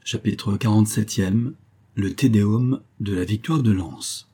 Chapitre 47e. Le Te Deum de la victoire de Lens.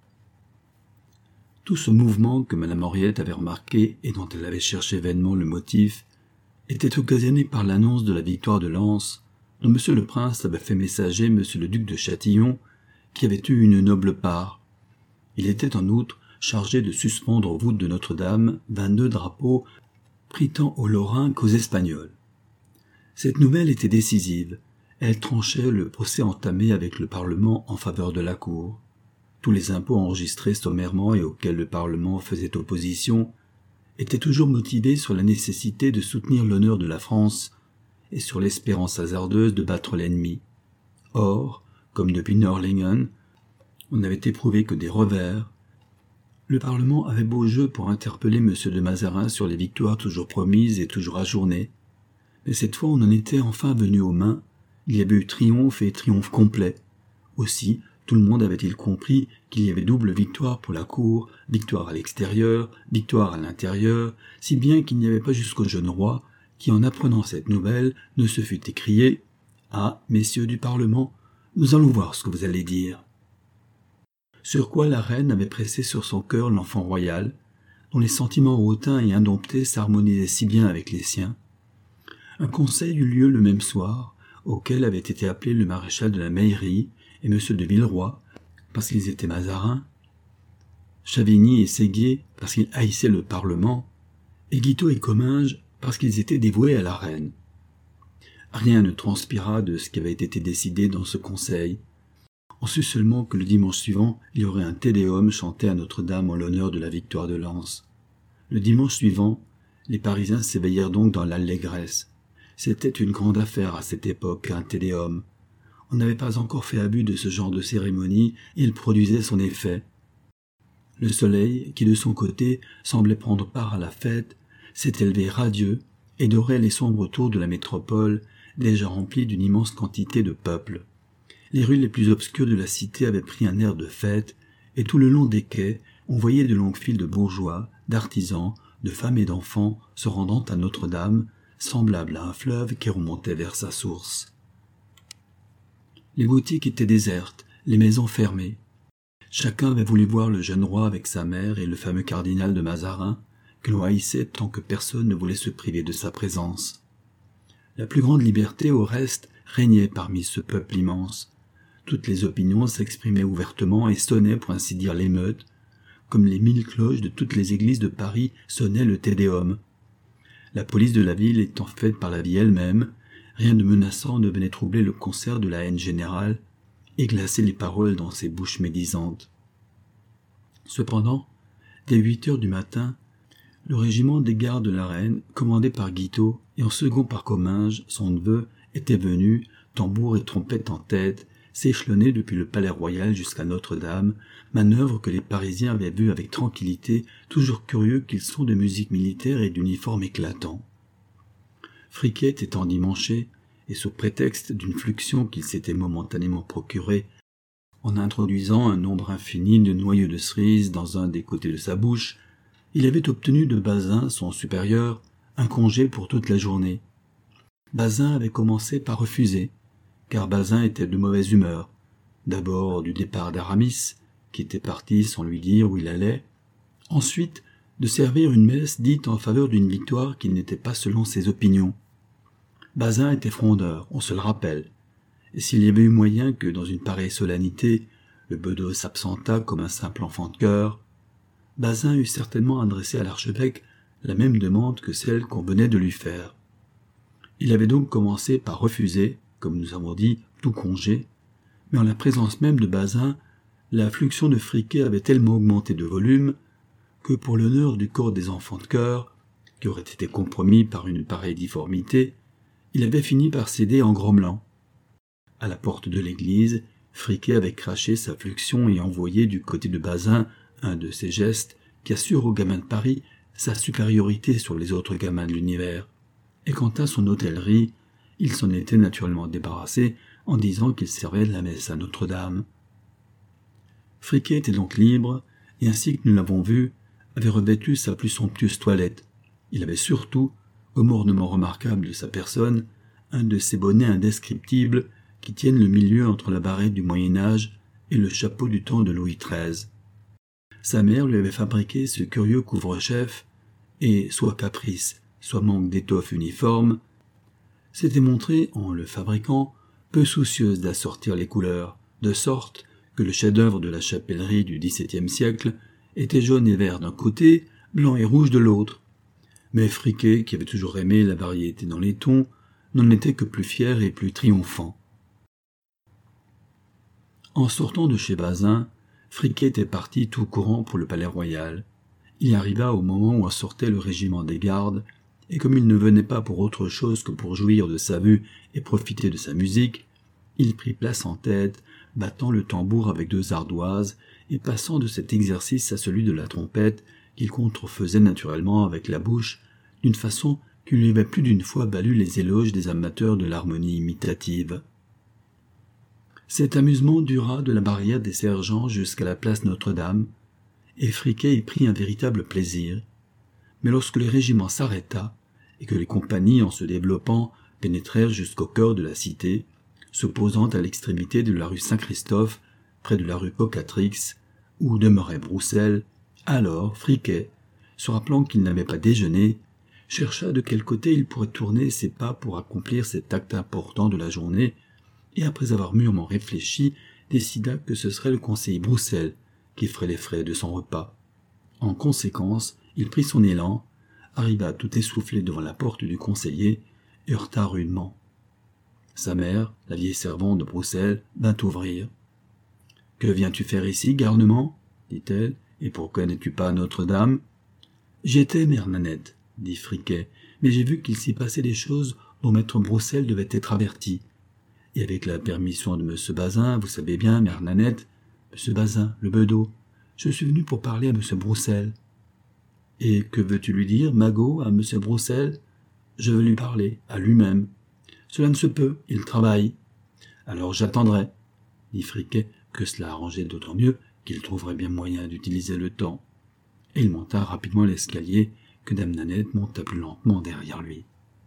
Tout ce mouvement que Madame Henriette avait remarqué et dont elle avait cherché vainement le motif était occasionné par l'annonce de la victoire de Lens, dont Monsieur le Prince avait fait messager Monsieur le Duc de Châtillon, qui avait eu une noble part. Il était en outre chargé de suspendre aux voûtes de Notre-Dame 22 drapeaux pris tant aux Lorrains qu'aux Espagnols. Cette nouvelle était décisive. Elle tranchait le procès entamé avec le Parlement en faveur de la Cour. Tous les impôts enregistrés sommairement et auxquels le Parlement faisait opposition étaient toujours motivés sur la nécessité de soutenir l'honneur de la France et sur l'espérance hasardeuse de battre l'ennemi. Or, comme depuis Nördlingen, on n'avait éprouvé que des revers, le Parlement avait beau jeu pour interpeller M. de Mazarin sur les victoires toujours promises et toujours ajournées, mais cette fois on en était enfin venu aux mains. Il y avait eu triomphe et triomphe complet. Aussi, tout le monde avait-il compris qu'il y avait double victoire pour la cour, victoire à l'extérieur, victoire à l'intérieur, si bien qu'il n'y avait pas jusqu'au jeune roi qui, en apprenant cette nouvelle, ne se fût écrié « Ah, messieurs du Parlement, nous allons voir ce que vous allez dire. » Sur quoi la reine avait pressé sur son cœur l'enfant royal, dont les sentiments hautains et indomptés s'harmonisaient si bien avec les siens. Un conseil eut lieu le même soir, auquel avait été appelé le maréchal de la Meillerie et M. de Villeroy, parce qu'ils étaient Mazarins, Chavigny et Séguier, parce qu'ils haïssaient le Parlement, et Guitaut et Comminges, parce qu'ils étaient dévoués à la reine. Rien ne transpira de ce qui avait été décidé dans ce conseil. On sut seulement que le dimanche suivant, il y aurait un Te Deum chanté à Notre-Dame en l'honneur de la victoire de Lens. Le dimanche suivant, les Parisiens s'éveillèrent donc dans l'allégresse. C'était une grande affaire à cette époque, un Te Deum. On n'avait pas encore fait abus de ce genre de cérémonie, et il produisait son effet. Le soleil, qui de son côté semblait prendre part à la fête, s'est élevé radieux et dorait les sombres tours de la métropole, déjà remplies d'une immense quantité de peuple. Les rues les plus obscures de la cité avaient pris un air de fête, et tout le long des quais, on voyait de longues files de bourgeois, d'artisans, de femmes et d'enfants se rendant à Notre-Dame, semblable à un fleuve qui remontait vers sa source. Les boutiques étaient désertes, les maisons fermées. Chacun avait voulu voir le jeune roi avec sa mère et le fameux cardinal de Mazarin, que l'on haïssait tant que personne ne voulait se priver de sa présence. La plus grande liberté, au reste, régnait parmi ce peuple immense. Toutes les opinions s'exprimaient ouvertement et sonnaient, pour ainsi dire, l'émeute, comme les 1000 cloches de toutes les églises de Paris sonnaient le Te Deum. La police de la ville étant faite par la vie elle-même, rien de menaçant ne venait troubler le concert de la haine générale et glacer les paroles dans ces bouches médisantes. Cependant, dès 8 heures du matin, le régiment des gardes de la reine, commandé par Guitaut et en second par Comminges, son neveu, était venu, tambour et trompette en tête, s'échelonner depuis le palais royal jusqu'à Notre-Dame, manœuvre que les Parisiens avaient vue avec tranquillité, toujours curieux qu'ils sont de musique militaire et d'uniformes éclatants. Friquet étant dimanché, et sous prétexte d'une fluxion qu'il s'était momentanément procurée, en introduisant un nombre infini de noyaux de cerises dans un des côtés de sa bouche, il avait obtenu de Bazin, son supérieur, un congé pour toute la journée. Bazin avait commencé par refuser, car Bazin était de mauvaise humeur, d'abord du départ d'Aramis, qui était parti sans lui dire où il allait, ensuite de servir une messe dite en faveur d'une victoire qui n'était pas selon ses opinions. Bazin était frondeur, on se le rappelle, et s'il y avait eu moyen que, dans une pareille solennité, le bedeau s'absentât comme un simple enfant de chœur, Bazin eût certainement adressé à l'archevêque la même demande que celle qu'on venait de lui faire. Il avait donc commencé par refuser, comme nous avons dit, tout congé, mais en la présence même de Bazin, la fluxion de Friquet avait tellement augmenté de volume que, pour l'honneur du corps des enfants de chœur, qui aurait été compromis par une pareille difformité, il avait fini par céder en grommelant. À la porte de l'église, Friquet avait craché sa fluxion et envoyé du côté de Bazin un de ces gestes qui assurent aux gamins de Paris sa supériorité sur les autres gamins de l'univers. Et quant à son hôtellerie, il s'en était naturellement débarrassé en disant qu'il servait de la messe à Notre-Dame. Friquet était donc libre, et ainsi que nous l'avons vu, avait revêtu sa plus somptueuse toilette. Il avait surtout, comme ornement remarquable de sa personne, un de ces bonnets indescriptibles qui tiennent le milieu entre la barrette du Moyen-Âge et le chapeau du temps de Louis XIII. Sa mère lui avait fabriqué ce curieux couvre-chef et, soit caprice, soit manque d'étoffe uniforme, s'était montrée, en le fabriquant, peu soucieuse d'assortir les couleurs, de sorte que le chef-d'œuvre de la chapellerie du XVIIe siècle était jaune et vert d'un côté, blanc et rouge de l'autre. Mais Friquet, qui avait toujours aimé la variété dans les tons, n'en était que plus fier et plus triomphant. En sortant de chez Bazin, Friquet était parti tout courant pour le palais royal. Il arriva au moment où en sortait le régiment des gardes, et comme il ne venait pas pour autre chose que pour jouir de sa vue et profiter de sa musique, il prit place en tête, battant le tambour avec 2 ardoises et passant de cet exercice à celui de la trompette qu'il contrefaisait naturellement avec la bouche, d'une façon qui lui avait plus d'une fois valu les éloges des amateurs de l'harmonie imitative. Cet amusement dura de la barrière des sergents jusqu'à la place Notre-Dame, et Friquet y prit un véritable plaisir. Mais lorsque le régiment s'arrêta, et que les compagnies, en se développant, pénétrèrent jusqu'au cœur de la cité, se posant à l'extrémité de la rue Saint-Christophe, près de la rue Cocatrix, où demeurait Broussel, alors Friquet, se rappelant qu'il n'avait pas déjeuné, chercha de quel côté il pourrait tourner ses pas pour accomplir cet acte important de la journée, et après avoir mûrement réfléchi, décida que ce serait le conseiller Broussel qui ferait les frais de son repas. En conséquence, il prit son élan, arriva tout essoufflé devant la porte du conseiller, et heurta rudement. Sa mère, la vieille servante de Broussel, vint ouvrir. « Que viens-tu faire ici, garnement ?» dit-elle, « et pourquoi n'es-tu pas à Notre-Dame ?»« J'y étais, mère Nanette, » dit Friquet, « mais j'ai vu qu'il s'y passait des choses dont maître Broussel devait être averti. Et avec la permission de M. Bazin, vous savez bien, mère Nanette, M. Bazin, le bedeau, je suis venu pour parler à M. Broussel. »« Et que veux-tu lui dire, Magot, à M. Broussel ?»« Je veux lui parler, à lui-même. »« Cela ne se peut, il travaille. »« Alors j'attendrai, » dit Friquet, que cela arrangeait d'autant mieux qu'il trouverait bien moyen d'utiliser le temps. Et il monta rapidement l'escalier, que dame Nanette monta plus lentement derrière lui.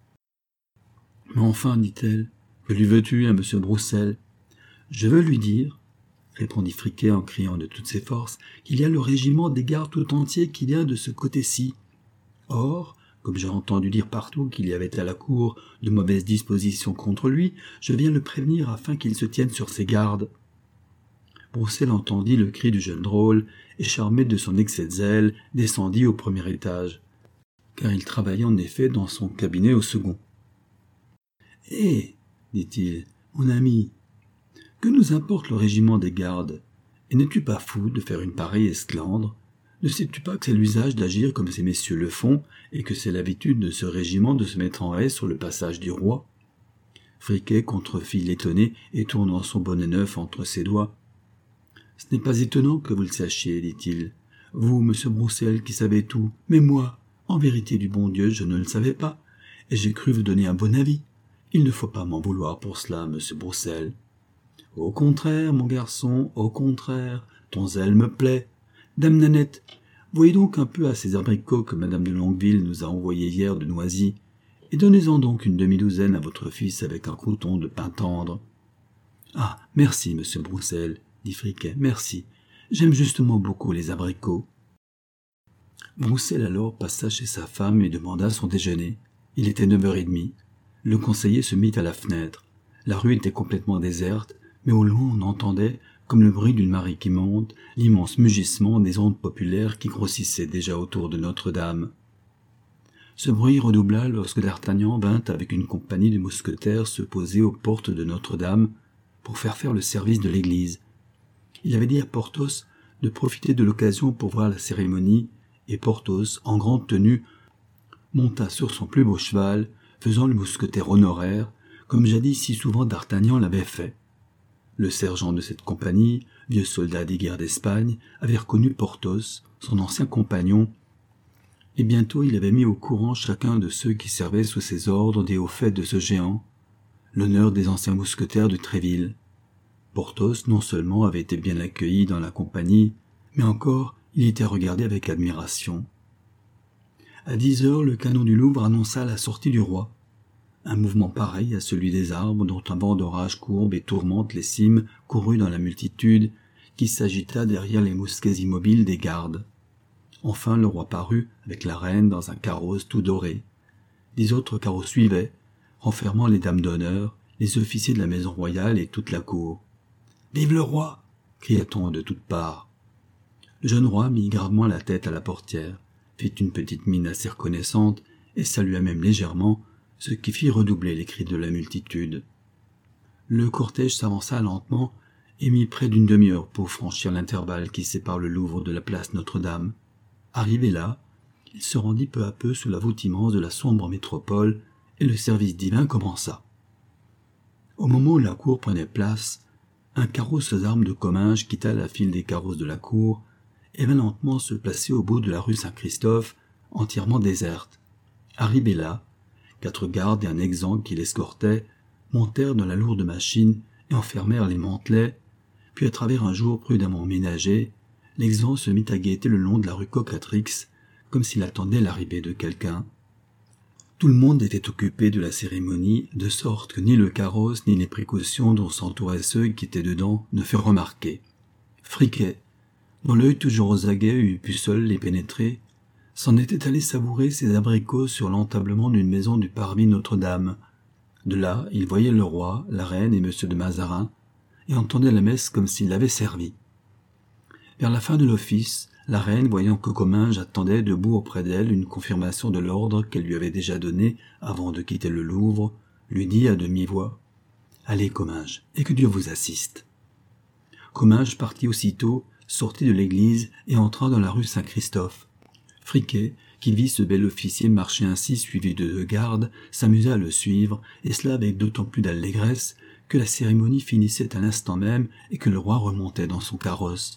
« Mais enfin, dit-elle, que lui veux-tu à M. Broussel ?»« Je veux lui dire, » répondit Friquet en criant de toutes ses forces, « qu'il y a le régiment des gardes tout entier qui vient de ce côté-ci. Or, comme j'ai entendu dire partout qu'il y avait à la cour de mauvaises dispositions contre lui, je viens le prévenir afin qu'il se tienne sur ses gardes. » Broussel entendit le cri du jeune drôle, et charmé de son excès de zèle, descendit au premier étage, car il travaillait en effet dans son cabinet au second. « Eh !» dit-il, « mon ami, que nous importe le régiment des gardes? Et n'es-tu pas fou de faire une pareille esclandre? Ne sais-tu pas que c'est l'usage d'agir comme ces messieurs le font, et que c'est l'habitude de ce régiment de se mettre en haie sur le passage du roi ?» Friquet contrefit l'étonné et tournant son bonnet neuf entre ses doigts. « Ce n'est pas étonnant que vous le sachiez, dit-il. Vous, monsieur Broussel, qui savez tout, mais moi, en vérité du bon Dieu, je ne le savais pas, et j'ai cru vous donner un bon avis. Il ne faut pas m'en vouloir pour cela, monsieur Broussel. »« Au contraire, mon garçon, au contraire, ton zèle me plaît. Dame Nanette, voyez donc un peu à ces abricots que madame de Longueville nous a envoyés hier de Noisy, et donnez-en donc une demi-douzaine à votre fils avec un croûton de pain tendre. »« Ah, merci, monsieur Broussel, » dit Friquet, « merci. J'aime justement beaucoup les abricots. » Broussel alors passa chez sa femme et demanda son déjeuner. Il était 9h30. Le conseiller se mit à la fenêtre. La rue était complètement déserte, mais au loin on entendait, comme le bruit d'une marée qui monte, l'immense mugissement des ondes populaires qui grossissaient déjà autour de Notre-Dame. Ce bruit redoubla lorsque d'Artagnan vint avec une compagnie de mousquetaires se poser aux portes de Notre-Dame pour faire le service de l'église. Il avait dit à Porthos de profiter de l'occasion pour voir la cérémonie, et Porthos, en grande tenue, monta sur son plus beau cheval, faisant le mousquetaire honoraire, comme jadis si souvent d'Artagnan l'avait fait. Le sergent de cette compagnie, vieux soldat des guerres d'Espagne, avait reconnu Porthos, son ancien compagnon, et bientôt il avait mis au courant chacun de ceux qui servaient sous ses ordres des hauts faits de ce géant, l'honneur des anciens mousquetaires de Tréville. Porthos non seulement avait été bien accueilli dans la compagnie, mais encore il était regardé avec admiration. À 10 heures, le canon du Louvre annonça la sortie du roi. Un mouvement pareil à celui des arbres dont un vent d'orage courbe et tourmente les cimes courut dans la multitude qui s'agita derrière les mousquets immobiles des gardes. Enfin le roi parut avec la reine dans un carrosse tout doré. 10 autres carrosses suivaient, renfermant les dames d'honneur, les officiers de la maison royale et toute la cour. « Vive le roi !» cria-t-on de toutes parts. Le jeune roi mit gravement la tête à la portière, fit une petite mine assez reconnaissante et salua même légèrement, ce qui fit redoubler les cris de la multitude. Le cortège s'avança lentement et mit près d'une demi-heure pour franchir l'intervalle qui sépare le Louvre de la place Notre-Dame. Arrivé là, il se rendit peu à peu sous la voûte immense de la sombre métropole et le service divin commença. Au moment où la cour prenait place, un carrosse aux armes de Comminges quitta la file des carrosses de la cour et vint lentement se placer au bout de la rue Saint-Christophe, entièrement déserte. Arrivé là, 4 gardes et un exsangue qui l'escortaient montèrent dans la lourde machine et enfermèrent les mantelets, puis à travers un jour prudemment ménagé, l'exempt se mit à guetter le long de la rue Cocatrix, comme s'il attendait l'arrivée de quelqu'un. Tout le monde était occupé de la cérémonie, de sorte que ni le carrosse ni les précautions dont s'entouraient ceux qui étaient dedans ne furent remarqués. Friquet, dont l'œil toujours aux aguets eût pu seul les pénétrer, s'en était allé savourer ses abricots sur l'entablement d'une maison du parvis Notre-Dame. De là, il voyait le roi, la reine et M. de Mazarin, et entendait la messe comme s'il l'avait servi. Vers la fin de l'office, la reine, voyant que Comminges attendait debout auprès d'elle une confirmation de l'ordre qu'elle lui avait déjà donné avant de quitter le Louvre, lui dit à demi-voix « Allez, Comminges, et que Dieu vous assiste !» Comminges partit aussitôt, sortit de l'église et entra dans la rue Saint-Christophe. Friquet, qui vit ce bel officier marcher ainsi suivi de 2 gardes, s'amusa à le suivre, et cela avec d'autant plus d'allégresse que la cérémonie finissait à l'instant même et que le roi remontait dans son carrosse.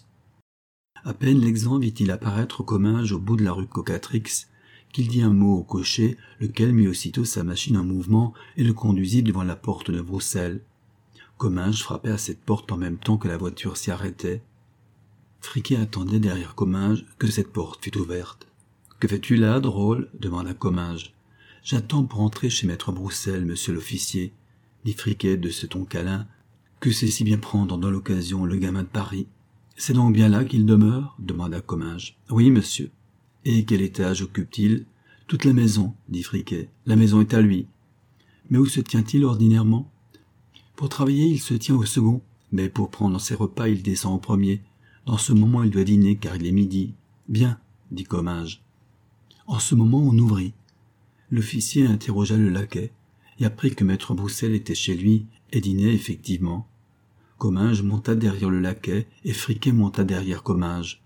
À peine l'exempt vit-il apparaître Comminges au bout de la rue Cocatrix, qu'il dit un mot au cocher, lequel mit aussitôt sa machine en mouvement et le conduisit devant la porte de Broussel. Comminges frappait à cette porte en même temps que la voiture s'y arrêtait. Friquet attendait derrière Comminges que cette porte fût ouverte. « Que fais-tu là, drôle ?» demanda Comminges. « J'attends pour entrer chez maître Broussel, monsieur l'officier, » dit Friquet de ce ton câlin, que c'est si bien prendre dans l'occasion le gamin de Paris. « C'est donc bien là qu'il demeure ?» demanda Comminges. « Oui, monsieur. »« Et quel étage occupe-t-il ?»« Toute la maison, » dit Friquet. « La maison est à lui. »« Mais où se tient-il ordinairement ?»« Pour travailler, il se tient au second, mais pour prendre ses repas, il descend au premier. Dans ce moment, il doit dîner, car il est midi. »« Bien, » dit Comminges. En ce moment, on ouvrit. L'officier interrogea le laquais, et apprit que maître Broussel était chez lui et dînait effectivement. Comminges monta derrière le laquais et Friquet monta derrière Comminges.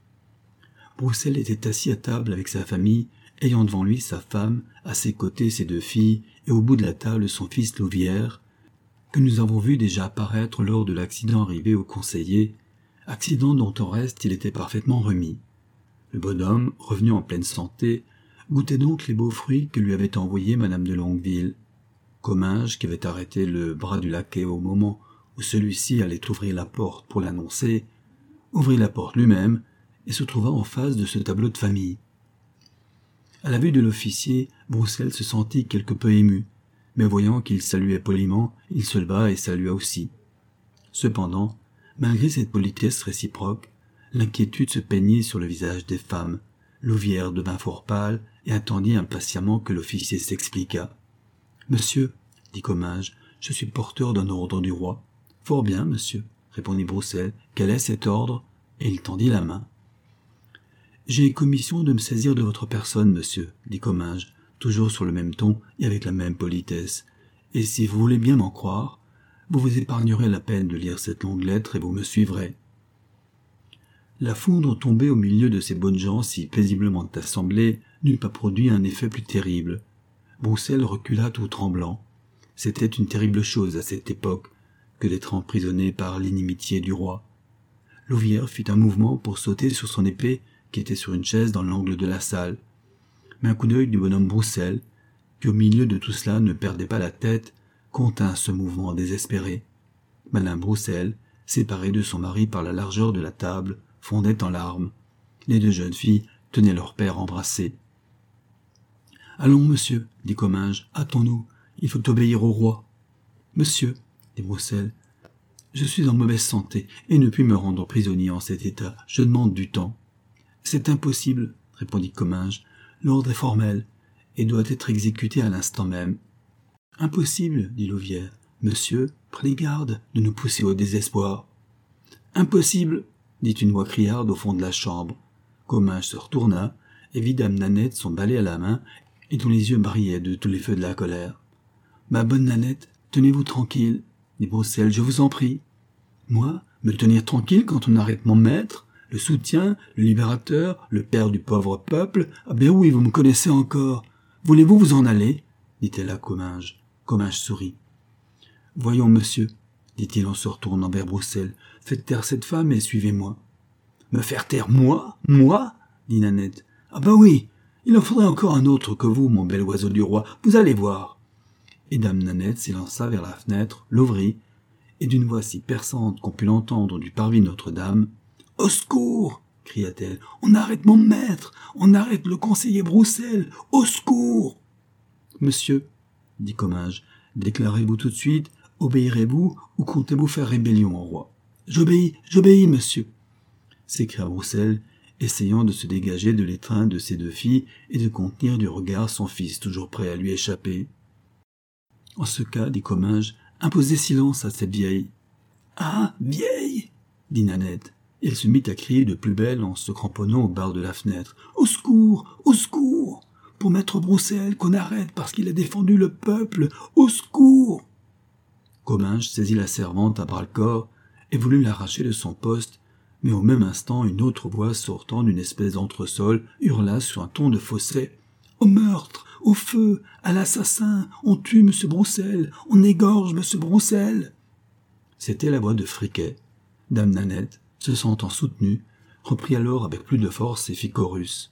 Broussel était assis à table avec sa famille, ayant devant lui sa femme, à ses côtés ses 2 filles, et au bout de la table son fils Louvière, que nous avons vu déjà apparaître lors de l'accident arrivé au conseiller, accident dont au reste il était parfaitement remis. Le bonhomme, revenu en pleine santé, goûtait donc les beaux fruits que lui avait envoyés madame de Longueville. Comminges, qui avait arrêté le bras du laquais au moment où celui-ci allait ouvrir la porte pour l'annoncer, ouvrit la porte lui-même et se trouva en face de ce tableau de famille. À la vue de l'officier, Broussel se sentit quelque peu ému, mais voyant qu'il saluait poliment, il se leva et salua aussi. Cependant, malgré cette politesse réciproque, l'inquiétude se peignit sur le visage des femmes. Louvière devint fort pâle et attendit impatiemment que l'officier s'expliquât. « Monsieur, » dit Comminges, « je suis porteur d'un ordre du roi. »« Fort bien, monsieur, » répondit Broussel. « Quel est cet ordre ?» Et il tendit la main. « J'ai commission de me saisir de votre personne, monsieur, » dit Comminges, toujours sur le même ton et avec la même politesse. « Et si vous voulez bien m'en croire, vous vous épargnerez la peine de lire cette longue lettre et vous me suivrez. » La foudre tombée au milieu de ces bonnes gens si paisiblement assemblés n'eût pas produit un effet plus terrible. Broussel recula tout tremblant. C'était une terrible chose à cette époque que d'être emprisonné par l'inimitié du roi. Louvière fit un mouvement pour sauter sur son épée qui était sur une chaise dans l'angle de la salle. Mais un coup d'œil du bonhomme Broussel, qui au milieu de tout cela ne perdait pas la tête, contint ce mouvement désespéré. Madame Broussel, séparée de son mari par la largeur de la table, fondait en larmes. Les 2 jeunes filles tenaient leur père embrassé. « Allons, monsieur, dit Comminges, hâtons-nous. il faut obéir au roi. »« Monsieur, dit Broussel, je suis en mauvaise santé et ne puis me rendre prisonnier en cet état. Je demande du temps. »« C'est impossible, répondit Comminges. L'ordre est formel et doit être exécuté à l'instant même. »« Impossible, dit Louvière. Monsieur, prenez garde de nous pousser au désespoir. »« Impossible, dit une voix criarde au fond de la chambre. Comminges se retourna et vit dame Nanette son balai à la main et dont les yeux brillaient de tous les feux de la colère. « Ma bonne Nanette, tenez-vous tranquille, dit Broussel, je vous en prie. »« Moi, me tenir tranquille quand on arrête mon maître, le soutien, le libérateur, le père du pauvre peuple? Ah ben oui, vous me connaissez encore. Voulez-vous vous en aller ?» dit-elle à Comminges. Comminges sourit. « Voyons, monsieur, dit-il en se retournant vers Broussel, faites taire cette femme et suivez-moi. »« Me faire taire, moi ? Moi ?» dit Nanette. « Ah ben oui, il en faudrait encore un autre que vous, mon bel oiseau du roi, vous allez voir. » Et dame Nanette s'élança vers la fenêtre, l'ouvrit, et d'une voix si perçante qu'on put l'entendre du parvis Notre-Dame. « Au secours !» cria-t-elle. « On arrête mon maître, on arrête le conseiller Broussel, au secours !»« Monsieur, dit Comminges, déclarez-vous tout de suite, obéirez-vous ou comptez-vous faire rébellion au roi ? »« J'obéis, monsieur !» s'écria Broussel, essayant de se dégager de l'étreinte de ses deux filles et de contenir du regard son fils toujours prêt à lui échapper. « En ce cas, dit Comminges, imposez silence à cette vieille. »« Ah, vieille !» dit Nanette. Et elle se mit à crier de plus belle en se cramponnant aux barres de la fenêtre. « Au secours ! Au secours ! Pour maître Broussel qu'on arrête parce qu'il a défendu le peuple. Au secours !» Comminges saisit la servante à bras-le-corps et voulut l'arracher de son poste, mais au même instant une autre voix sortant d'une espèce d'entresol hurla sur un ton de fausset. « Au meurtre ! Au feu ! À l'assassin ! On tue M. Broussel ! On égorge M. Broussel !» C'était la voix de Friquet. Dame Nanette, se sentant soutenue, reprit alors avec plus de force et fit chorus.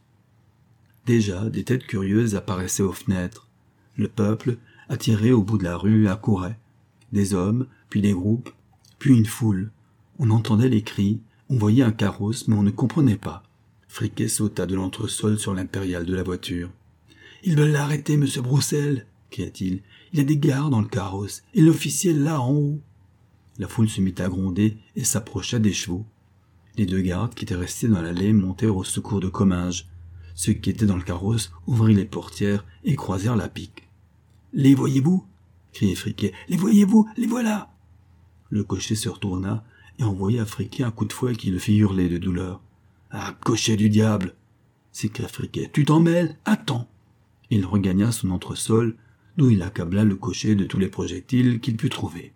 Déjà, des têtes curieuses apparaissaient aux fenêtres. Le peuple, attiré au bout de la rue, accourait. Des hommes, puis des groupes, puis une foule. On entendait les cris, on voyait un carrosse, mais on ne comprenait pas. Friquet sauta de l'entresol sur l'impériale de la voiture. « Ils veulent l'arrêter, monsieur Broussel !» cria-t-il. « Il y a des gardes dans le carrosse, et l'officiel là en haut. » La foule se mit à gronder et s'approcha des chevaux. Les deux gardes qui étaient restés dans l'allée montèrent au secours de Comminges. Ceux qui étaient dans le carrosse ouvrirent les portières et croisèrent la pique. « Les voyez-vous » criait Friquet. « Les voyez-vous ? Les voilà !» Le cocher se retourna et envoya à Friquet un coup de fouet qui le fit hurler de douleur. « Ah, cocher du diable !» s'écria Friquet. « Tu t'en mêles ? Attends !» Il regagna son entresol, d'où il accabla le cocher de tous les projectiles qu'il put trouver.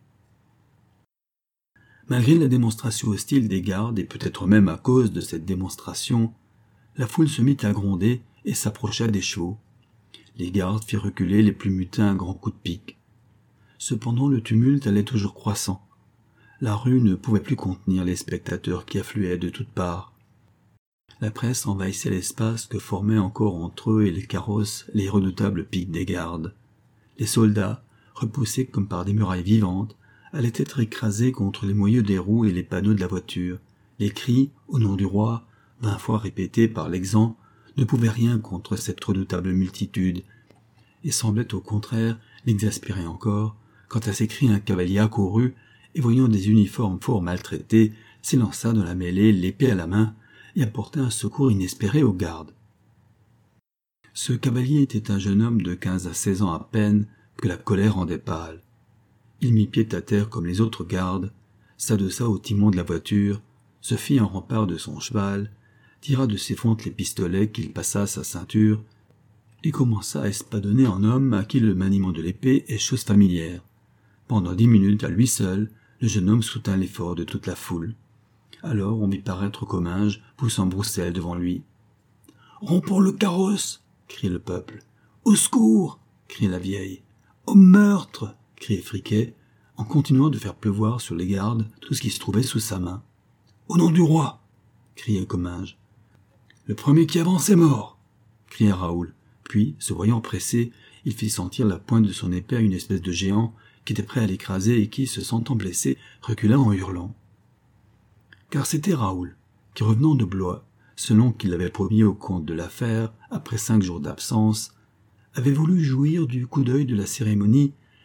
Malgré la démonstration hostile des gardes, et peut-être même à cause de cette démonstration, la foule se mit à gronder et s'approcha des chevaux. Les gardes firent reculer les plus mutins à grands coups de pique. Cependant, le tumulte allait toujours croissant. La rue ne pouvait plus contenir les spectateurs qui affluaient de toutes parts. La presse envahissait l'espace que formaient encore entre eux et les carrosses les redoutables piques des gardes. Les soldats, repoussés comme par des murailles vivantes, allaient être écrasés contre les moyeux des roues et les panneaux de la voiture. Les cris, au nom du roi, 20 fois répétés par l'exempt, ne pouvaient rien contre cette redoutable multitude, et semblaient au contraire l'exaspérer encore, quand à ces cris un cavalier accourut, et voyant des uniformes fort maltraités, s'élança dans la mêlée, l'épée à la main, et apporta un secours inespéré aux gardes. Ce cavalier était un jeune homme de 15 à 16 ans à peine, que la colère rendait pâle. Il mit pied à terre comme les autres gardes, s'adossa au timon de la voiture, se fit un rempart de son cheval, tira de ses fentes les pistolets qu'il passa à sa ceinture, et commença à espadonner en homme à qui le maniement de l'épée est chose familière. Pendant 10 minutes, à lui seul, le jeune homme soutint l'effort de toute la foule. Alors on vit paraître Comminges, poussant Broussel devant lui. « Rompons le carrosse !» criait le peuple. « Au secours !» criait la vieille. « Au meurtre !» criait Friquet, en continuant de faire pleuvoir sur les gardes tout ce qui se trouvait sous sa main. « Au nom du roi !» criait Comminges. « Le premier qui avance est mort !» criait Raoul. Puis, se voyant pressé, il fit sentir la pointe de son épée à une espèce de géant qui était prêt à l'écraser et qui, se sentant blessé, recula en hurlant. Car c'était Raoul, qui revenant de Blois, selon qu'il l'avait promis au comte de la Fère, après 5 jours d'absence, avait voulu jouir du coup d'œil de la cérémonie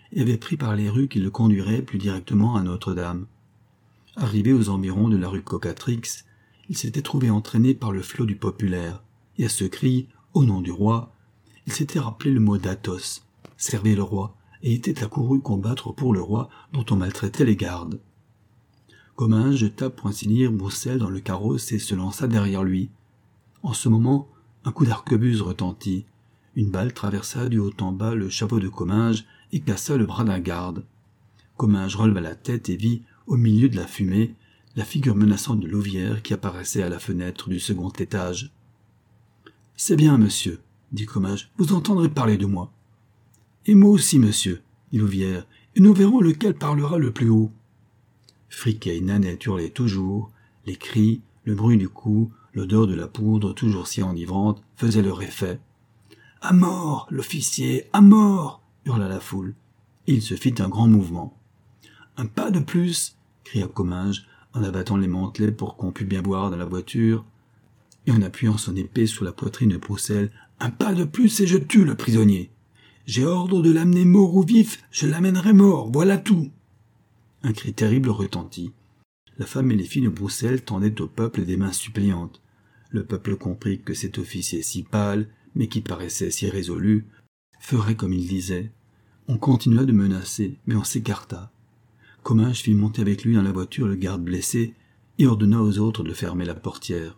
et avait pris par les rues qui le conduiraient plus directement à Notre-Dame. Arrivé aux environs de la rue Cocatrix, il s'était trouvé entraîné par le flot du populaire, et à ce cri « Au nom du roi », il s'était rappelé le mot d'Athos, servait le roi, et était accouru combattre pour le roi dont on maltraitait les gardes. Comminges jeta pour ainsi dire Broussel dans le carrosse et se lança derrière lui. En ce moment, un coup d'arquebuse retentit. Une balle traversa du haut en bas le chapeau de Comminges et cassa le bras d'un garde. Comminges releva la tête et vit, au milieu de la fumée, la figure menaçante de Louvière qui apparaissait à la fenêtre du second étage. « C'est bien, monsieur, » dit Comminges, « vous entendrez parler de moi. »« Et moi aussi, monsieur, » dit Louvière, « et nous verrons lequel parlera le plus haut. » Friquet et Nanette hurlaient toujours, les cris, le bruit du coup, l'odeur de la poudre toujours si enivrante faisaient leur effet. « À mort, l'officier, à mort !» hurla la foule, et il se fit un grand mouvement. « Un pas de plus !» cria Comminges, en abattant les mantelets pour qu'on pût bien voir dans la voiture, et en appuyant son épée sur la poitrine de Broussel. « Un pas de plus et je tue le prisonnier. J'ai ordre de l'amener mort ou vif, je l'amènerai mort, voilà tout. » Un cri terrible retentit. La femme et les filles de Broussel tendaient au peuple des mains suppliantes. Le peuple comprit que cet officier si pâle, mais qui paraissait si résolu, ferait comme il disait. On continua de menacer, mais on s'écarta. Comminges fit monter avec lui dans la voiture le garde blessé et ordonna aux autres de fermer la portière.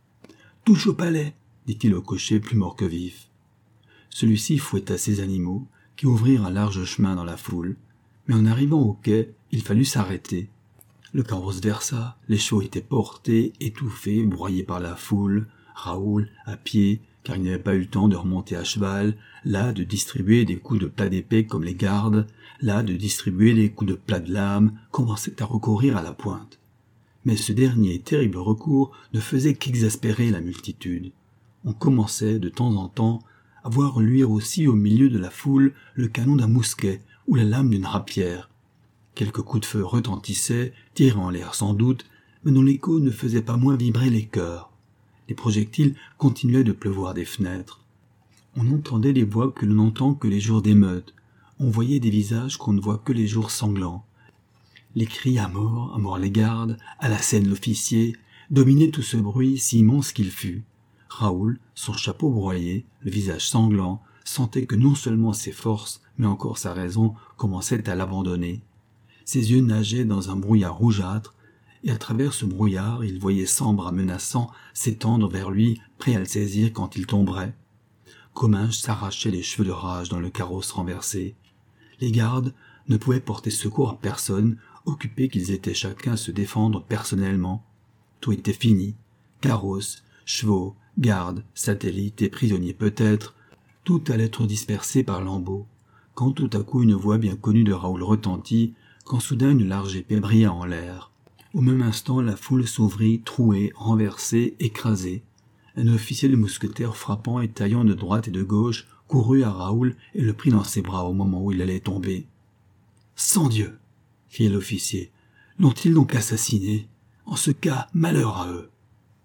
« Touche au palais !» dit-il au cocher plus mort que vif. Celui-ci fouetta ses animaux, qui ouvrirent un large chemin dans la foule, mais en arrivant au quai, il fallut s'arrêter. Le carrosse versa, les chevaux étaient portés, étouffés, broyés par la foule. Raoul, à pied, car il n'avait pas eu le temps de remonter à cheval, là de distribuer des coups de plat d'épée comme les gardes, là de distribuer des coups de plat de lame, commençait à recourir à la pointe. Mais ce dernier terrible recours ne faisait qu'exaspérer la multitude. On commençait, de temps en temps, à voir luire aussi au milieu de la foule le canon d'un mousquet ou la lame d'une rapière. Quelques coups de feu retentissaient, tirés en l'air sans doute, mais dont l'écho ne faisait pas moins vibrer les cœurs. Les projectiles continuaient de pleuvoir des fenêtres. On entendait les voix que l'on n'entend que les jours d'émeute. On voyait des visages qu'on ne voit que les jours sanglants. Les cris à mort les gardes, à la scène l'officier, dominaient tout ce bruit si immense qu'il fut. Raoul, son chapeau broyé, le visage sanglant, sentait que non seulement ses forces, mais encore sa raison commençaient à l'abandonner. Ses yeux nageaient dans un brouillard rougeâtre, et à travers ce brouillard, il voyait 100 bras menaçants s'étendre vers lui, prêts à le saisir quand il tomberait. Comminges s'arrachait les cheveux de rage dans le carrosse renversé. Les gardes ne pouvaient porter secours à personne, occupés qu'ils étaient chacun à se défendre personnellement. Tout était fini. Carrosse, chevaux, gardes, satellites et prisonniers peut-être, tout allait être dispersé par lambeaux. Quand tout à coup une voix bien connue de Raoul retentit, quand soudain une large épée brilla en l'air. Au même instant, la foule s'ouvrit, trouée, renversée, écrasée. Un officier de mousquetaires frappant et taillant de droite et de gauche courut à Raoul et le prit dans ses bras au moment où il allait tomber. « Sang Dieu !» criait l'officier. « L'ont-ils donc assassiné ? En ce cas, malheur à eux !»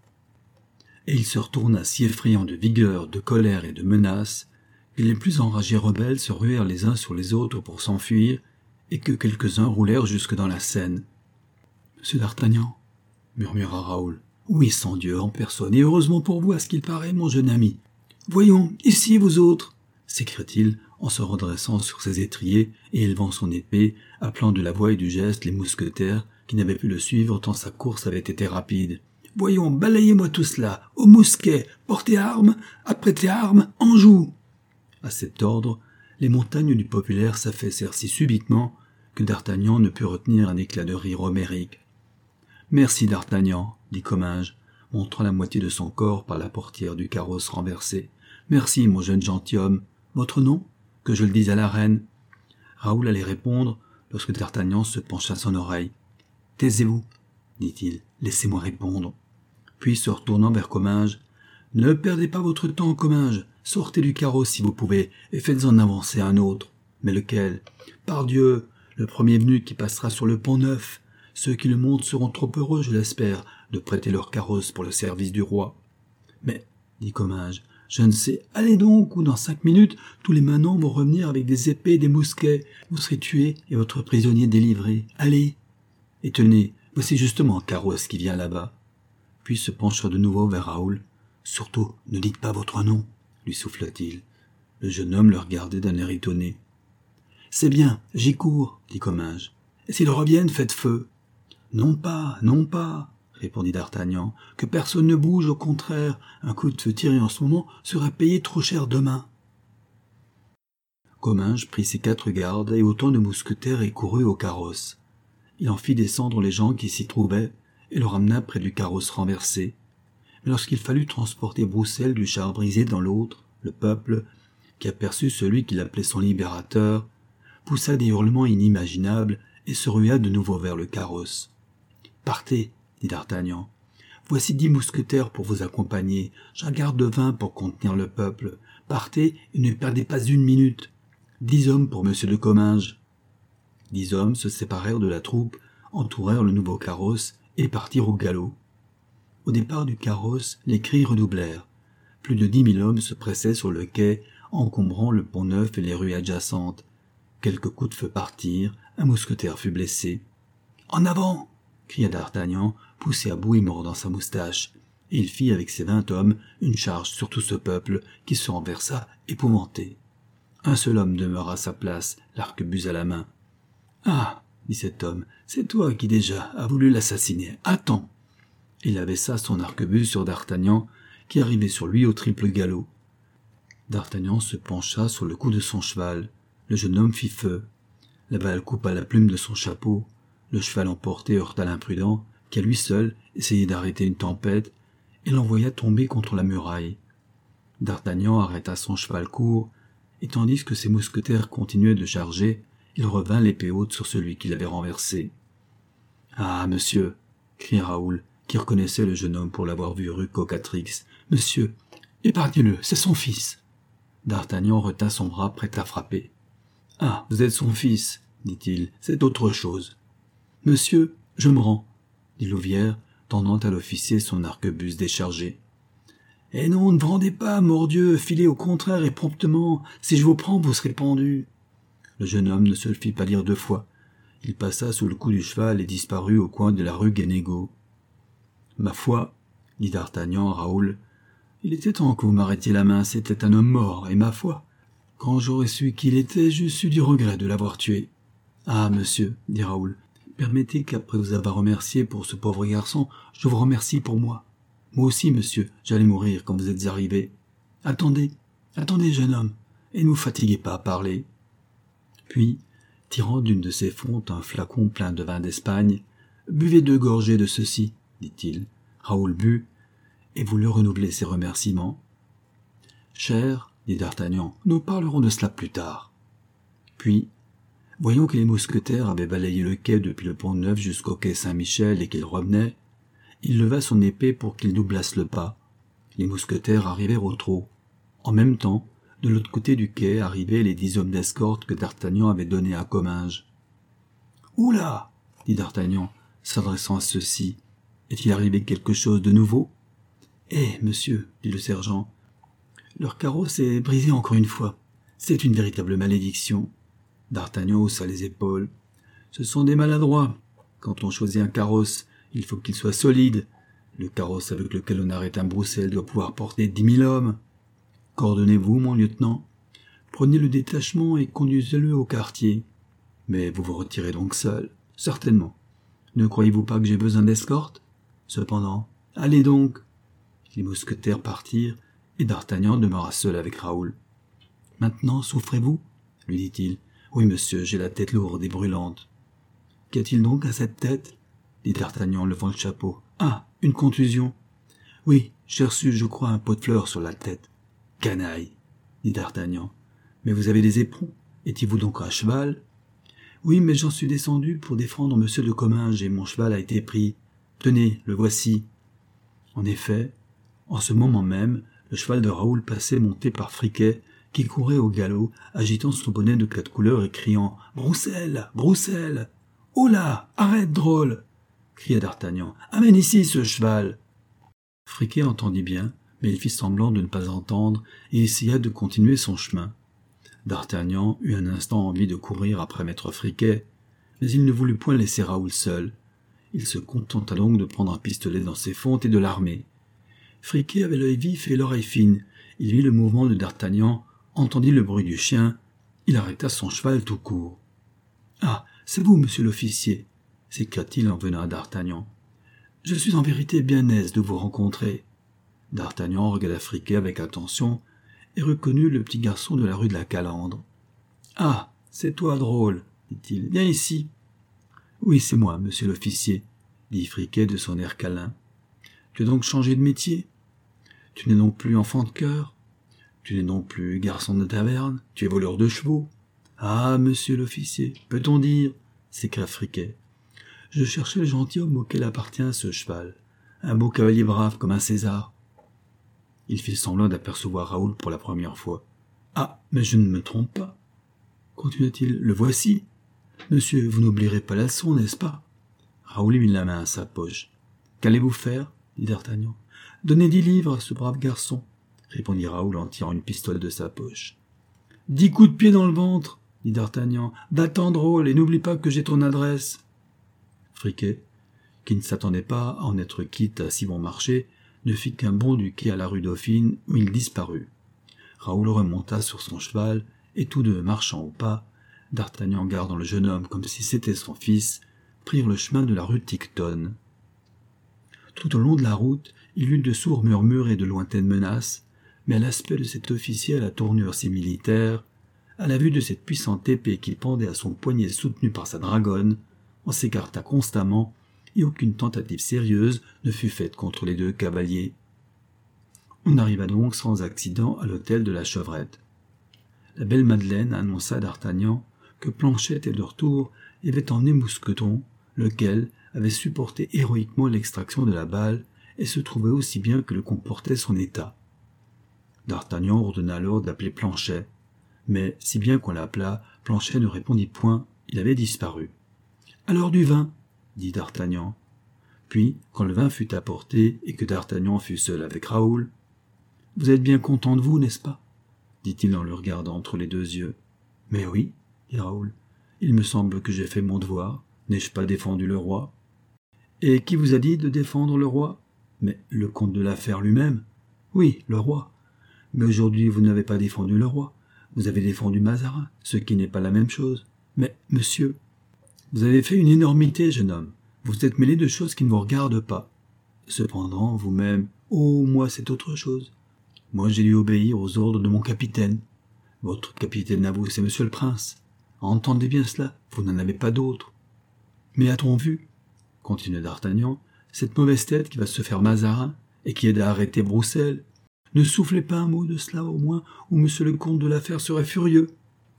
Et il se retourna si effrayant de vigueur, de colère et de menace que les plus enragés rebelles se ruèrent les uns sur les autres pour s'enfuir et que quelques-uns roulèrent jusque dans la Seine. « Monsieur d'Artagnan » murmura Raoul. « Oui, sang Dieu, en personne, et heureusement pour vous à ce qu'il paraît, mon jeune ami. Voyons, ici, vous autres » s'écria-t-il en se redressant sur ses étriers et élevant son épée, appelant de la voix et du geste les mousquetaires qui n'avaient pu le suivre tant sa course avait été rapide. « Voyons, balayez-moi tout cela, au mousquet, portez armes, apprêtez armes, en joue !» À cet ordre, les montagnes du populaire s'affaissèrent si subitement que d'Artagnan ne put retenir un éclat de rire homérique. « Merci, d'Artagnan, » dit Comminges, montrant la moitié de son corps par la portière du carrosse renversé. « Merci, mon jeune gentilhomme. Votre nom ? Que je le dise à la reine. » Raoul allait répondre lorsque d'Artagnan se pencha à son oreille. « Taisez-vous, » dit-il, « laissez-moi répondre. » Puis, se retournant vers Comminges, « Ne perdez pas votre temps, Comminges. Sortez du carrosse si vous pouvez, et faites-en avancer un autre. Mais lequel ? Pardieu, le premier venu qui passera sur le pont-neuf. Ceux qui le montent seront trop heureux, je l'espère, de prêter leur carrosse pour le service du roi. » « Mais, dit Comminges, Je ne sais. Allez donc, ou dans 5 minutes, tous les manants vont revenir avec des épées et des mousquets. Vous serez tué et votre prisonnier délivré. Allez. Et tenez, voici justement un carrosse qui vient là-bas. Puis se pencha de nouveau vers Raoul. Surtout, ne dites pas votre nom, lui souffla-t-il. Le jeune homme le regardait d'un air étonné. C'est bien, j'y cours, dit Comminges. Et s'ils reviennent, faites feu. Non pas, répondit d'Artagnan, que personne ne bouge, au contraire, un coup de feu tiré en ce moment sera payé trop cher demain. Comminges prit ses 4 gardes et autant de mousquetaires et courut au carrosse. Il en fit descendre les gens qui s'y trouvaient et le ramena près du carrosse renversé. Mais lorsqu'il fallut transporter Broussel du char brisé dans l'autre, le peuple, qui aperçut celui qu'il appelait son libérateur, poussa des hurlements inimaginables et se rua de nouveau vers le carrosse. « Partez, dit d'Artagnan. Voici 10 mousquetaires pour vous accompagner. J'en garde 20 pour contenir le peuple. Partez et ne perdez pas une minute. 10 hommes pour monsieur de Comminges. » 10 hommes se séparèrent de la troupe, entourèrent le nouveau carrosse et partirent au galop. Au départ du carrosse, les cris redoublèrent. Plus de 10 000 hommes se pressaient sur le quai, encombrant le pont-neuf et les rues adjacentes. Quelques coups de feu partirent, un mousquetaire fut blessé. « En avant !» cria d'Artagnan, poussé à bout et mordant sa moustache. Et il fit avec ses 20 hommes une charge sur tout ce peuple qui se renversa épouvanté. Un seul homme demeura à sa place, l'arquebuse à la main. « Ah !» dit cet homme, « c'est toi qui déjà as voulu l'assassiner. Attends !» Il abaissa son arquebuse sur d'Artagnan, qui arrivait sur lui au triple galop. D'Artagnan se pencha sur le cou de son cheval. Le jeune homme fit feu. La balle coupa la plume de son chapeau. Le cheval emporté heurta l'imprudent, qui à lui seul essayait d'arrêter une tempête, et l'envoya tomber contre la muraille. D'Artagnan arrêta son cheval court, et tandis que ses mousquetaires continuaient de charger, il revint l'épée haute sur celui qui l'avait renversé. « Ah, monsieur !» cria Raoul, qui reconnaissait le jeune homme pour l'avoir vu rue Cocatrix. « Monsieur, épargnez-le, c'est son fils !» D'Artagnan retint son bras prêt à frapper. « Ah, vous êtes son fils, dit-il, c'est autre chose. »« Monsieur, je me rends, dit Louvière, tendant à l'officier son arquebuse déchargé. « Eh non, ne vous rendez pas, mordieu, filez au contraire et promptement. Si je vous prends, vous serez pendu. » Le jeune homme ne se le fit pas dire 2 fois. Il passa sous le cou du cheval et disparut au coin de la rue Guénégaud. « Ma foi, dit d'Artagnan à Raoul, il était temps que vous m'arrêtiez la main, c'était un homme mort, et ma foi, quand j'aurais su qui il était, j'eusse eu du regret de l'avoir tué. »« Ah, monsieur, dit Raoul, permettez qu'après vous avoir remercié pour ce pauvre garçon, je vous remercie pour moi. Moi aussi, monsieur, j'allais mourir quand vous êtes arrivé. Attendez, jeune homme, et ne vous fatiguez pas à parler. » Puis, tirant d'une de ses fontes un flacon plein de vin d'Espagne, « Buvez 2 gorgées de ceci, dit-il. » Raoul but, et voulut renouveler ses remerciements. « Cher, dit d'Artagnan, nous parlerons de cela plus tard. » Puis, voyant que les mousquetaires avaient balayé le quai depuis le Pont-Neuf jusqu'au quai Saint-Michel et qu'ils revenaient, il leva son épée pour qu'ils doublassent le pas. Les mousquetaires arrivèrent au trot. En même temps, de l'autre côté du quai arrivaient les 10 hommes d'escorte que d'Artagnan avait donnés à Comminges. « Oula !» dit d'Artagnan, s'adressant à ceux-ci. « Est-il arrivé quelque chose de nouveau ?»« Eh, monsieur, dit le sergent, leur carrosse est brisé encore une fois. C'est une véritable malédiction. » D'Artagnan haussa les épaules. « Ce sont des maladroits. Quand on choisit un carrosse, il faut qu'il soit solide. Le carrosse avec lequel on arrête un Broussel doit pouvoir porter 10 000 hommes. Coordonnez-vous, mon lieutenant. Prenez le détachement et conduisez-le au quartier. Mais vous vous retirez donc seul, certainement. Ne croyez-vous pas que j'ai besoin d'escorte? Cependant, allez donc. » Les mousquetaires partirent, et d'Artagnan demeura seul avec Raoul. « Maintenant, souffrez-vous » lui dit-il. « Oui, monsieur, j'ai la tête lourde et brûlante. »« Qu'y a-t-il donc à cette tête » dit d'Artagnan en levant le chapeau. « Ah, une contusion. Oui, j'ai reçu, je crois, un pot de fleurs sur la tête. »« Canaille » dit d'Artagnan. « Mais vous avez des éperons. Étiez-vous donc à cheval ?»« Oui, mais j'en suis descendu pour défendre monsieur de Comminges et mon cheval a été pris. Tenez, le voici. » En effet, en ce moment même, le cheval de Raoul passait monté par Friquet, qui courait au galop, agitant son bonnet de 4 couleurs et criant « Broussel, Broussel !»« Oh là, arrête, drôle !» cria d'Artagnan. « Amène ici ce cheval !» Friquet entendit bien, mais il fit semblant de ne pas entendre et essaya de continuer son chemin. D'Artagnan eut un instant envie de courir après maître Friquet, mais il ne voulut point laisser Raoul seul. Il se contenta donc de prendre un pistolet dans ses fentes et de l'armer. Friquet avait l'œil vif et l'oreille fine. Il vit le mouvement de d'Artagnan, entendit le bruit du chien. Il arrêta son cheval tout court. « Ah, c'est vous, monsieur l'officier !» s'écria-t-il en venant à d'Artagnan. « Je suis en vérité bien aise de vous rencontrer. » D'Artagnan regarda Friquet avec attention et reconnut le petit garçon de la rue de la Calandre. « Ah, c'est toi, drôle !» dit-il. « Viens ici. »« Oui, c'est moi, monsieur l'officier, » dit Friquet de son air câlin. « Tu as donc changé de métier? Tu n'es donc plus enfant de cœur? Tu n'es donc plus garçon de taverne? Tu es voleur de chevaux? »« Ah, monsieur l'officier, peut-on dire ?» s'écria Friquet. « Je cherchais le gentilhomme auquel appartient ce cheval, un beau cavalier brave comme un César. » Il fit semblant d'apercevoir Raoul pour la première fois. « Ah, mais je ne me trompe pas, » continua-t-il, « le voici. Monsieur, vous n'oublierez pas la leçon, n'est-ce pas ?» Raoul mit la main à sa poche. « Qu'allez-vous faire ?» dit d'Artagnan. « Donnez 10 livres à ce brave garçon, » répondit Raoul en tirant une pistolet de sa poche. « 10 coups de pied dans le ventre, » dit d'Artagnan. « Va-t'en, drôle, et n'oublie pas que j'ai ton adresse. » Friquet, qui ne s'attendait pas à en être quitte à si bon marché, ne fit qu'un bond du quai à la rue Dauphine, où il disparut. Raoul remonta sur son cheval, et tous deux, marchant au pas, d'Artagnan gardant le jeune homme comme si c'était son fils, prirent le chemin de la rue Tiquetonne. Tout au long de la route, il eut de sourds murmures et de lointaines menaces, mais à l'aspect de cet officier à la tournure si militaire, à la vue de cette puissante épée qui pendait à son poignet soutenue par sa dragonne, on s'écarta constamment, et aucune tentative sérieuse ne fut faite contre les 2 cavaliers. On arriva donc sans accident à l'hôtel de la Chevrette. La belle Madeleine annonça à d'Artagnan que Planchet était de retour et avait emmené Mousqueton, lequel avait supporté héroïquement l'extraction de la balle et se trouvait aussi bien que le comportait son état. D'Artagnan ordonna alors d'appeler Planchet, mais si bien qu'on l'appela, Planchet ne répondit point, il avait disparu. « Alors du vin !» dit d'Artagnan. Puis, quand le vin fut apporté et que d'Artagnan fut seul avec Raoul, « Vous êtes bien content de vous, n'est-ce pas ?» dit-il en le regardant entre les 2 yeux. « Mais oui, » dit Raoul, « il me semble que j'ai fait mon devoir. N'ai-je pas défendu le roi ?»« Et qui vous a dit de défendre le roi ?»« Mais le comte de la Fère lui-même. »« Oui, le roi. Mais aujourd'hui vous n'avez pas défendu le roi. Vous avez défendu Mazarin, ce qui n'est pas la même chose. Mais, monsieur, vous avez fait une énormité, jeune homme. Vous êtes mêlé de choses qui ne vous regardent pas. Cependant, vous-même, oh, moi, c'est autre chose. Moi, j'ai dû obéir aux ordres de mon capitaine. Votre capitaine à vous, c'est monsieur le prince. Entendez bien cela, vous n'en avez pas d'autre. Mais a-t-on vu, continua d'Artagnan, cette mauvaise tête qui va se faire Mazarin et qui aide à arrêter Broussel? Ne soufflez pas un mot de cela, au moins, ou monsieur le comte de la Fère serait furieux.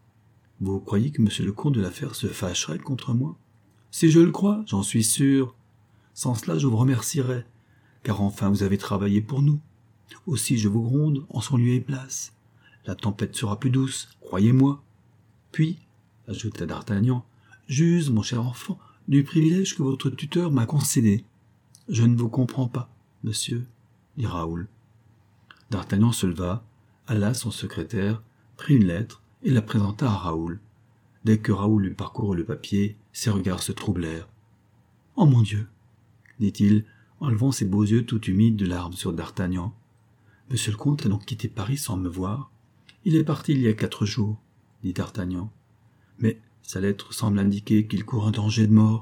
Vous croyez que monsieur le comte de la Fère se fâcherait contre moi? Si je le crois, j'en suis sûr. Sans cela, je vous remercierais, car enfin vous avez travaillé pour nous. Aussi je vous gronde en son lieu et place. La tempête sera plus douce, croyez-moi. Puis, ajouta d'Artagnan, j'use, mon cher enfant, du privilège que votre tuteur m'a concédé. Je ne vous comprends pas, monsieur, dit Raoul. D'Artagnan se leva, alla à son secrétaire, prit une lettre et la présenta à Raoul. Dès que Raoul eut parcouru le papier, ses regards se troublèrent. « Oh mon Dieu !» dit-il, en levant ses beaux yeux tout humides de larmes sur d'Artagnan. « Monsieur le comte a donc quitté Paris sans me voir. Il est parti il y a 4 jours, dit d'Artagnan. Mais sa lettre semble indiquer qu'il court un danger de mort. »«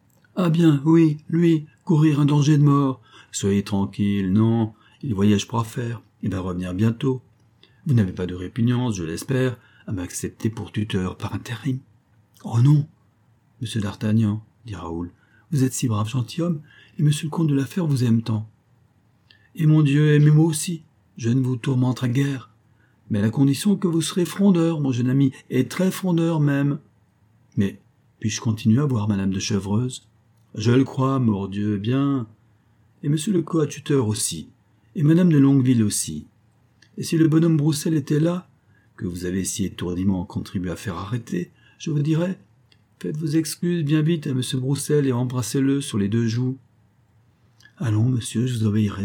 Ah bien, oui, lui, courir un danger de mort. Soyez tranquille, non, il voyage pour affaires, il va revenir bientôt. Vous n'avez pas de répugnance, je l'espère, à m'accepter pour tuteur par intérim. »« Oh non, monsieur d'Artagnan, dit Raoul, vous êtes si brave gentilhomme, et monsieur le comte de la Fère vous aime tant. Et mon Dieu, aimez-moi aussi, je ne vous tourmenterai guère, mais à la condition que vous serez frondeur, mon jeune ami, et très frondeur même. Mais puis-je continuer à voir madame de Chevreuse? Je le crois, mordieu, bien. Et monsieur le coadjuteur aussi, et madame de Longueville aussi. Et si le bonhomme Broussel était là, que vous avez si étourdiment contribué à faire arrêter, je vous dirais, faites vos excuses bien vite à monsieur Broussel et embrassez-le sur les 2 joues. Allons, monsieur, je vous obéirai,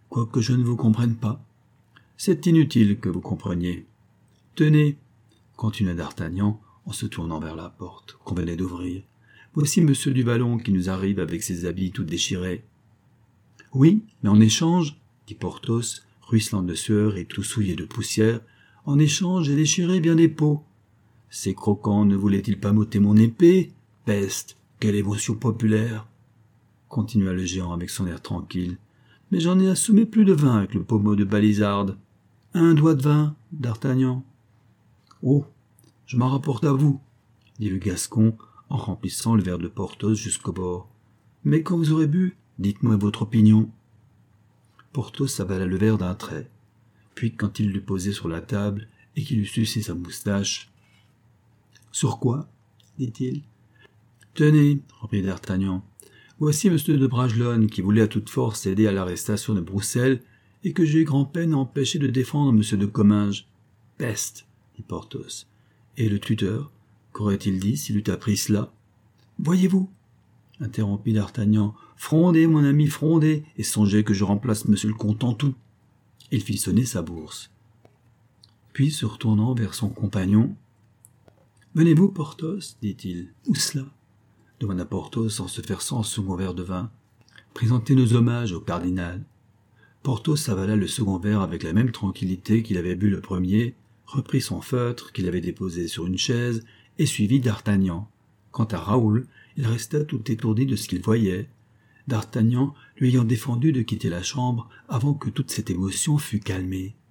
quoique je ne vous comprenne pas. C'est inutile que vous compreniez. Tenez, continua d'Artagnan en se tournant vers la porte qu'on venait d'ouvrir. Voici monsieur du Vallon qui nous arrive avec ses habits tout déchirés. Oui, mais en échange, dit Porthos, ruisselant de sueur et tout souillé de poussière, en échange j'ai déchiré bien des peaux. Ces croquants ne voulaient-ils pas m'ôter mon épée? Peste, quelle émotion populaire! Continua le géant avec son air tranquille. Mais j'en ai assommé plus de 20 avec le pommeau de Balizarde. Un doigt de vin, d'Artagnan. Oh, je m'en rapporte à vous, dit le Gascon en remplissant le verre de Porthos jusqu'au bord. Mais quand vous aurez bu, dites-moi votre opinion. Porthos avala le verre d'un trait. Puis, quand il l'eut posé sur la table et qu'il eut sucé sa moustache. Sur quoi? Dit-il. Tenez, reprit d'Artagnan. Voici M. de Bragelonne qui voulait à toute force aider à l'arrestation de Broussel et que j'ai eu grand-peine à empêcher de défendre M. de Comminges. Peste, dit Porthos. Et le tuteur, qu'aurait-il dit s'il eût appris cela? Voyez-vous, interrompit d'Artagnan, frondez, mon ami, frondez, et songez que je remplace M. le comte en tout. Il fit sonner sa bourse. Puis, se retournant vers son compagnon, venez-vous, Porthos, dit-il. Où cela? Demanda Porthos en se versant un second verre de vin. Présentez nos hommages au cardinal. Porthos avala le second verre avec la même tranquillité qu'il avait bu le premier, reprit son feutre qu'il avait déposé sur une chaise et suivit d'Artagnan. Quant à Raoul, il resta tout étourdi de ce qu'il voyait, d'Artagnan lui ayant défendu de quitter la chambre avant que toute cette émotion fût calmée.